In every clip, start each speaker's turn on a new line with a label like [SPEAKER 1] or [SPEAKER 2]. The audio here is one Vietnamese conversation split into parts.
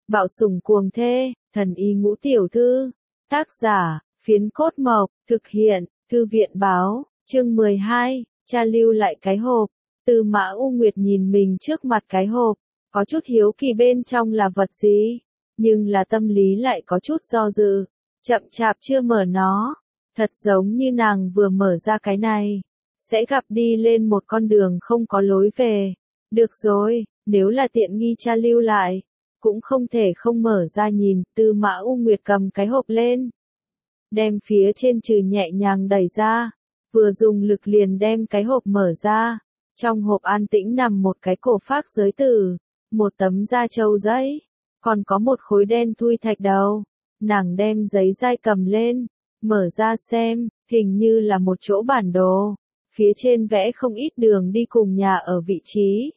[SPEAKER 1] Bạo sủng cuồng thê, thần y ngũ tiểu thư. Tác giả, Phiến Cốt Mộc, thực hiện, Thư viện báo, chương 12, cha lưu lại cái hộp. Tư Mã U Nguyệt nhìn mình trước mặt cái hộp, có chút hiếu kỳ bên trong là vật gì, nhưng là tâm lý lại có chút do dự, chậm chạp chưa mở nó. Thật giống như nàng vừa mở ra cái này, sẽ gặp đi lên một con đường không có lối về. Được rồi, nếu là tiện nghi cha lưu lại, cũng không thể không mở ra nhìn. Tư Mã U Nguyệt cầm cái hộp lên, đem phía trên trừ nhẹ nhàng đẩy ra, vừa dùng lực liền đem cái hộp mở ra. Trong hộp an tĩnh nằm một cái cổ phác giới tử, một tấm da trâu giấy, còn có một khối đen thui thạch đầu. Nàng đem giấy dai cầm lên, mở ra xem, hình như là một chỗ bản đồ, phía trên vẽ không ít đường đi cùng nhà ở vị trí.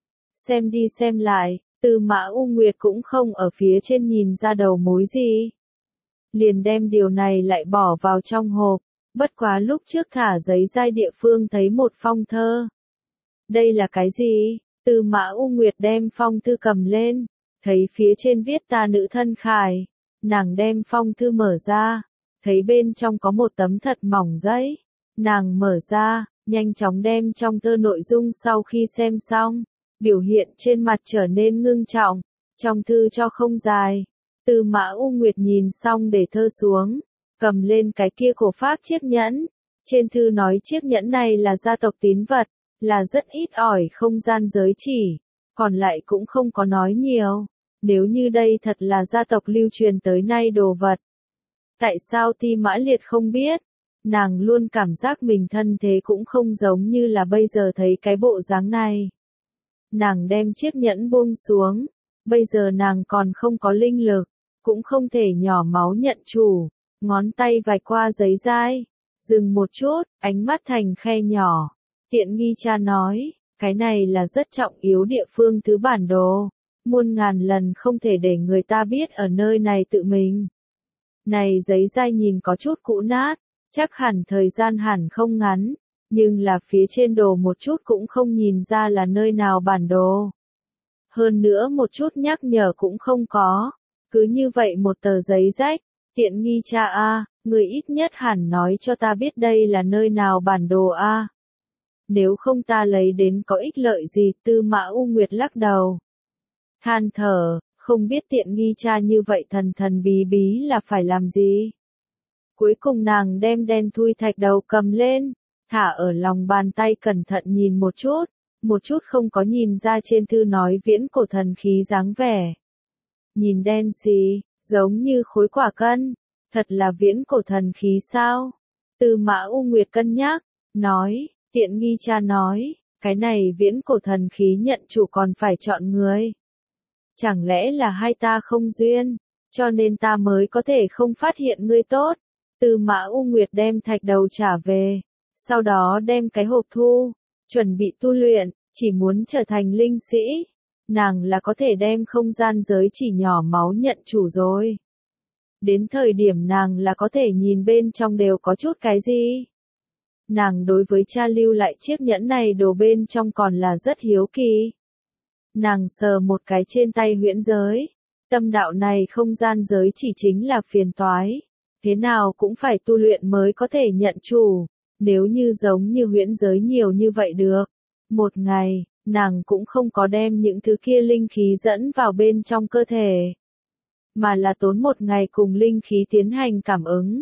[SPEAKER 1] Xem đi xem lại, Tư Mã U Nguyệt cũng không ở phía trên nhìn ra đầu mối gì, liền đem điều này lại bỏ vào trong hộp. Bất quá lúc trước thả giấy dai địa phương thấy một phong thơ. Đây là cái gì? Tư Mã U Nguyệt đem phong thư cầm lên, thấy phía trên viết ta nữ thân khải. Nàng đem phong thư mở ra, thấy bên trong có một tấm thật mỏng giấy. Nàng mở ra, nhanh chóng đem trong thơ nội dung sau khi xem xong, biểu hiện trên mặt trở nên ngưng trọng. Trong thư cho không dài. Tư Mã U Nguyệt nhìn xong để thơ xuống, cầm lên cái kia cổ phác chiếc nhẫn. Trên thư nói chiếc nhẫn này là gia tộc tín vật, là rất ít ỏi không gian giới chỉ, còn lại cũng không có nói nhiều. Nếu như đây thật là gia tộc lưu truyền tới nay đồ vật, tại sao Ti Mã Liệt không biết? Nàng luôn cảm giác mình thân thế cũng không giống như là bây giờ thấy cái bộ dáng này. Nàng đem chiếc nhẫn buông xuống, bây giờ nàng còn không có linh lực, cũng không thể nhỏ máu nhận chủ. Ngón tay vạch qua giấy dai, dừng một chút, ánh mắt thành khe nhỏ. Tiện nghi cha nói, cái này là rất trọng yếu địa phương thứ bản đồ, muôn ngàn lần không thể để người ta biết ở nơi này tự mình. Này giấy dai nhìn có chút cũ nát, chắc hẳn thời gian hẳn không ngắn, nhưng là phía trên đồ một chút cũng không nhìn ra là nơi nào bản đồ. Hơn nữa một chút nhắc nhở cũng không có, cứ như vậy một tờ giấy rách. Tiện nghi cha a, người ít nhất hẳn nói cho ta biết đây là nơi nào bản đồ a. Nếu không ta lấy đến có ích lợi gì? Tư Mã U Nguyệt lắc đầu, than thở, không biết tiện nghi cha như vậy thần thần bí bí là phải làm gì. Cuối cùng nàng đem đen thui thạch đầu cầm lên, thả ở lòng bàn tay cẩn thận nhìn một chút không có nhìn ra trên thư nói viễn cổ thần khí dáng vẻ. Nhìn đen xì, giống như khối quả cân, thật là viễn cổ thần khí sao? Tư Mã U Nguyệt cân nhắc, nói, tiện nghi cha nói, cái này viễn cổ thần khí nhận chủ còn phải chọn người. Chẳng lẽ là hai ta không duyên, cho nên ta mới có thể không phát hiện ngươi tốt. Tư Mã U Nguyệt đem thạch đầu trả về, sau đó đem cái hộp thu, chuẩn bị tu luyện, chỉ muốn trở thành linh sĩ. Nàng là có thể đem không gian giới chỉ nhỏ máu nhận chủ rồi. Đến thời điểm nàng là có thể nhìn bên trong đều có chút cái gì. Nàng đối với cha lưu lại chiếc nhẫn này đồ bên trong còn là rất hiếu kỳ. Nàng sờ một cái trên tay huyễn giới. Tâm đạo này không gian giới chỉ chính là phiền toái. Thế nào cũng phải tu luyện mới có thể nhận chủ. Nếu như giống như huyễn giới nhiều như vậy được. Một ngày, nàng cũng không có đem những thứ kia linh khí dẫn vào bên trong cơ thể, mà là tốn một ngày cùng linh khí tiến hành cảm ứng.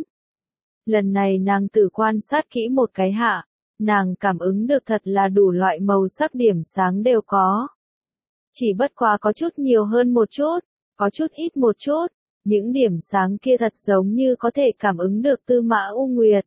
[SPEAKER 1] Lần này nàng tự quan sát kỹ một cái hạ, nàng cảm ứng được thật là đủ loại màu sắc điểm sáng đều có. Chỉ bất quá có chút nhiều hơn một chút, có chút ít một chút, những điểm sáng kia thật giống như có thể cảm ứng được Tư Mã U Nguyệt.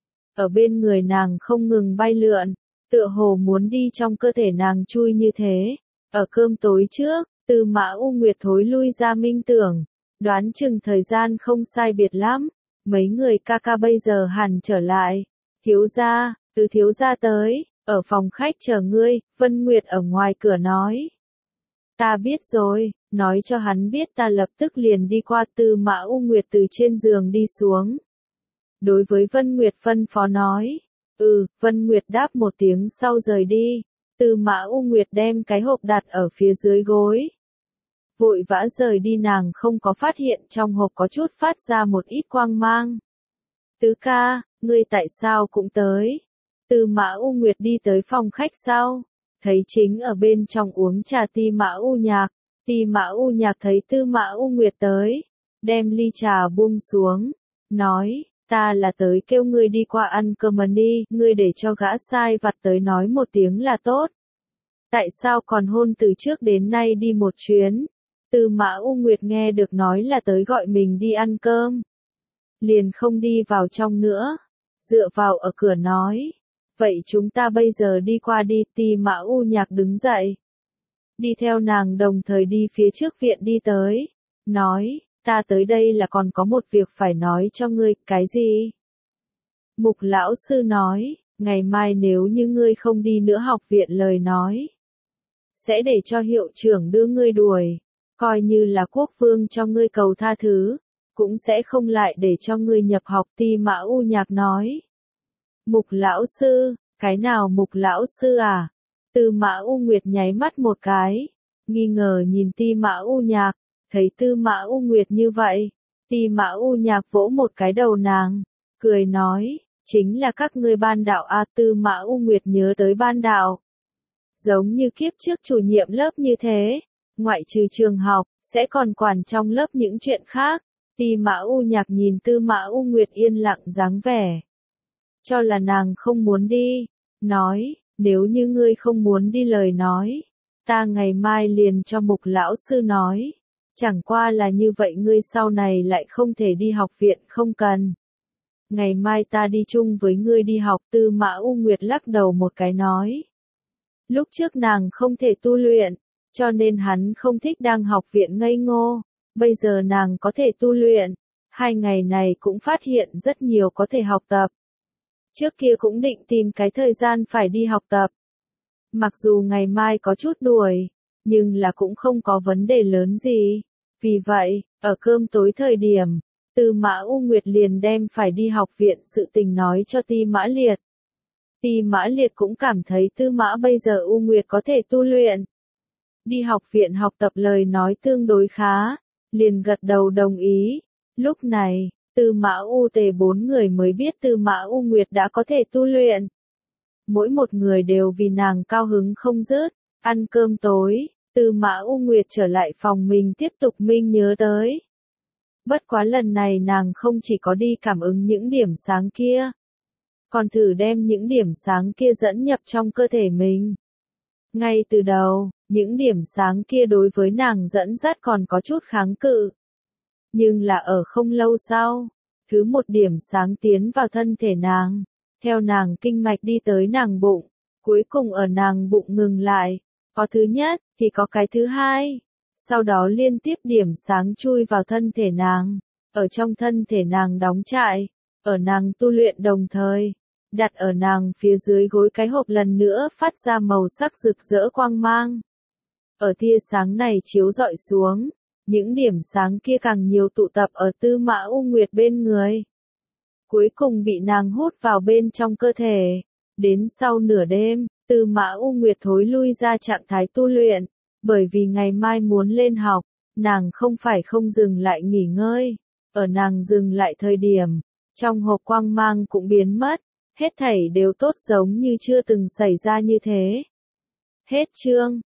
[SPEAKER 1] Ở bên người nàng không ngừng bay lượn, tựa hồ muốn đi trong cơ thể nàng chui như thế. Ở cơm tối trước, Tư Mã U Nguyệt thối lui ra minh tưởng, đoán chừng thời gian không sai biệt lắm, mấy người ca ca bây giờ hẳn trở lại. Thiếu gia, từ thiếu gia tới, ở phòng khách chờ ngươi. Vân Nguyệt ở ngoài cửa nói. Ta biết rồi, nói cho hắn biết ta lập tức liền đi qua. Tư Mã U Nguyệt từ trên giường đi xuống, đối với Vân Nguyệt phân phó nói. Vân Nguyệt đáp một tiếng sau rời đi. Tư Mã U Nguyệt đem cái hộp đặt ở phía dưới gối, vội vã rời đi, nàng không có phát hiện trong hộp có chút phát ra một ít quang mang. Tứ ca, ngươi tại sao cũng tới? Tư Mã U Nguyệt đi tới phòng khách sau, thấy chính ở bên trong uống trà Ti Mã U Nhạc. Ti Mã U Nhạc thấy Tư Mã U Nguyệt tới, đem ly trà buông xuống, nói, ta là tới kêu ngươi đi qua ăn cơm đi, ngươi để cho gã sai vặt tới nói một tiếng là tốt. Tại sao còn hôn từ trước đến nay đi một chuyến? Tư Mã U Nguyệt nghe được nói là tới gọi mình đi ăn cơm, liền không đi vào trong nữa, dựa vào ở cửa nói, vậy chúng ta bây giờ đi qua đi. Ti Mã U Nhạc đứng dậy, đi theo nàng đồng thời đi phía trước viện đi tới, nói, ta tới đây là còn có một việc phải nói cho ngươi. Cái gì? Mục lão sư nói, ngày mai nếu như ngươi không đi nữa học viện lời nói, sẽ để cho hiệu trưởng đưa ngươi đuổi, coi như là quốc vương cho ngươi cầu tha thứ, cũng sẽ không lại để cho ngươi nhập học. Ti Mã U Nhạc nói, Mục lão sư, cái nào Mục lão sư à? Tư Mã U Nguyệt nháy mắt một cái, nghi ngờ nhìn Ti Mã U Nhạc, thấy Tư Mã U Nguyệt như vậy, Ti Mã U Nhạc vỗ một cái đầu nàng, cười nói, chính là các ngươi ban đạo a. Tư Mã U Nguyệt nhớ tới ban đạo, giống như kiếp trước chủ nhiệm lớp như thế, ngoại trừ trường học, sẽ còn quản trong lớp những chuyện khác. Ti Mã U Nhạc nhìn Tư Mã U Nguyệt yên lặng dáng vẻ, cho là nàng không muốn đi, nói, nếu như ngươi không muốn đi lời nói, ta ngày mai liền cho Mục lão sư nói, chẳng qua là như vậy ngươi sau này lại không thể đi học viện. Không cần, ngày mai ta đi chung với ngươi đi học. Tư Mã U Nguyệt lắc đầu một cái nói, lúc trước nàng không thể tu luyện, cho nên hắn không thích đang học viện ngây ngô, bây giờ nàng có thể tu luyện, 2 ngày này cũng phát hiện rất nhiều có thể học tập. Trước kia cũng định tìm cái thời gian phải đi học tập. Mặc dù ngày mai có chút đuổi, nhưng là cũng không có vấn đề lớn gì. Vì vậy, ở cơm tối thời điểm, Tư Mã U Nguyệt liền đem phải đi học viện sự tình nói cho Ti Mã Liệt. Ti Mã Liệt cũng cảm thấy Tư Mã bây giờ U Nguyệt có thể tu luyện, đi học viện học tập lời nói tương đối khá, liền gật đầu đồng ý. Lúc này, Tư Mã U Tề 4 người mới biết Tư Mã U Nguyệt đã có thể tu luyện. Mỗi một người đều vì nàng cao hứng không dứt. Ăn cơm tối, Tư Mã U Nguyệt trở lại phòng mình tiếp tục minh nhớ tới. Bất quá lần này nàng không chỉ có đi cảm ứng những điểm sáng kia, còn thử đem những điểm sáng kia dẫn nhập trong cơ thể mình. Ngay từ đầu, những điểm sáng kia đối với nàng dẫn dắt còn có chút kháng cự. Nhưng là ở không lâu sau, thứ một điểm sáng tiến vào thân thể nàng, theo nàng kinh mạch đi tới nàng bụng, cuối cùng ở nàng bụng ngừng lại. Có thứ nhất, thì có cái thứ hai. Sau đó liên tiếp điểm sáng chui vào thân thể nàng, ở trong thân thể nàng đóng trại, ở nàng tu luyện đồng thời, đặt ở nàng phía dưới gối cái hộp lần nữa phát ra màu sắc rực rỡ quang mang. Ở tia sáng này chiếu rọi xuống, những điểm sáng kia càng nhiều tụ tập ở Tư Mã U Nguyệt bên người. Cuối cùng bị nàng hút vào bên trong cơ thể. Đến sau nửa đêm, Tư Mã U Nguyệt thối lui ra trạng thái tu luyện, bởi vì ngày mai muốn lên học, nàng không phải không dừng lại nghỉ ngơi. Ở nàng dừng lại thời điểm, trong hộp quang mang cũng biến mất, hết thảy đều tốt giống như chưa từng xảy ra như thế. Hết chương.